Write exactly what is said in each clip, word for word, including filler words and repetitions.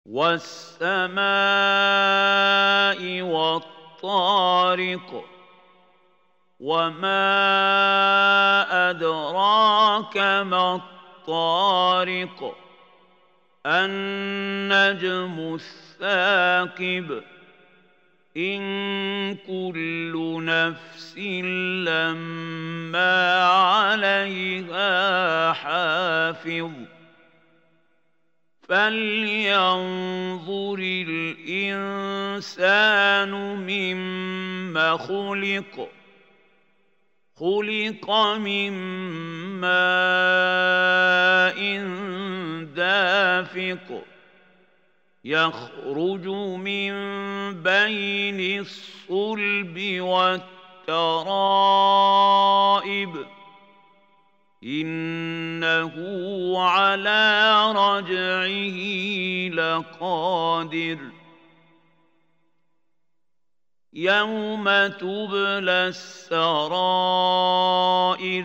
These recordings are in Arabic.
وَالسَّمَاءِ وَالطَّارِقِ وَمَا أَدْرَاكَ مَا الطَّارِقُ النَّجْمُ الثَّاقِبُ إِن كُلُّ نَفْسٍ لَّمَّا عَلَيْهَا حَافِظٌ فَلْيَنظُرِ الْإِنسَانُ مِمَّ خُلِقَ خُلِقَ مِن مَّاءٍ دَافِقٍ يَخْرُجُ مِن بَيْنِ الصُّلْبِ وَالتَّرَائِبِ إِنَّهُ عَلَىٰ رَجْعِهِ لَقَادِرٌ يَوْمَ تُبْلَى السَّرَائِرُ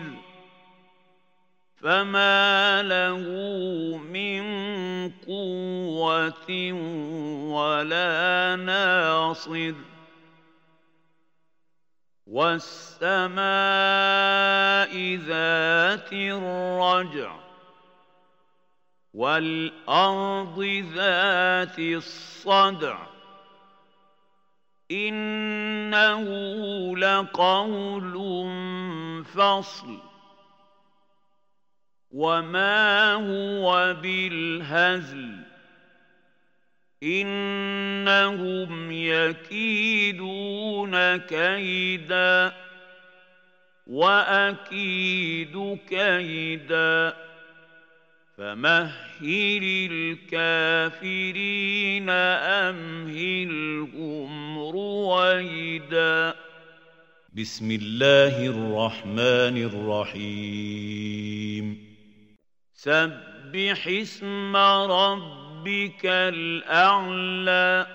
فَمَا لَهُ مِن قُوَّةٍ وَلَا نَاصِرٍ وَالسَّمَاءِ ذَاتِ الرَّجْعِ وَالْأَرْضِ ذَاتِ الصَّدْعِ إِنَّهُ لَقَوْلٌ فَصْلٌ وَمَا هُوَ بِالْهَزْلِ إِنَّهُمْ يَكِيدُونَ كَيْدًا وَأَكِيدُ كَيْدًا فَمَهِّلِ الْكَافِرِينَ أَمْهِلْهُمْ رُوَيْدًا. بسم الله الرحمن الرحيم. سبح اسم ربك الأعلى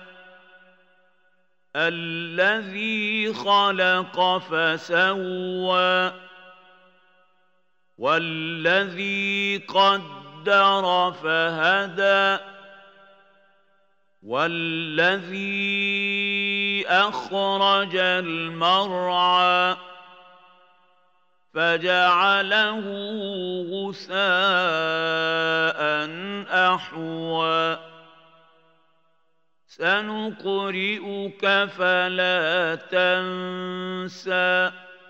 الذي خلق فسوى والذي قدر فهدى والذي أخرج المرعى فجعله غثاء أحوى سنقرئك فلا تنسى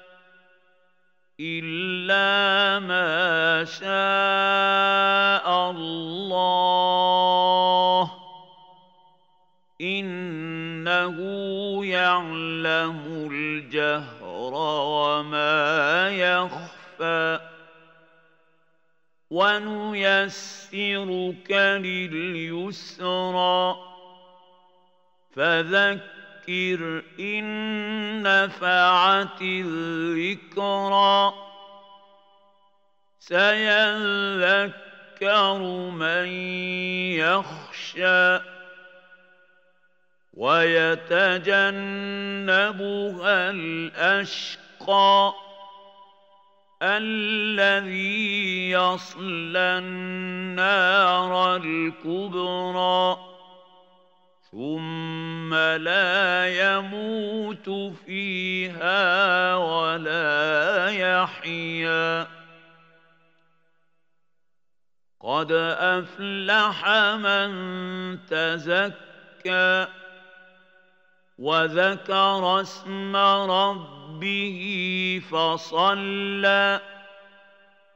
إلا ما شاء الله إنه يعلم الجهر وما يخفى ونيسرك لليسرى فذكر إن نفعت الذكرى سيذكر من يخشى ويتجنبها الأشقى الذي يصلى النار الكبرى ثم لا يموت فيها ولا يحيا قد أفلح من تزكى وذكر اسم ربه فصلى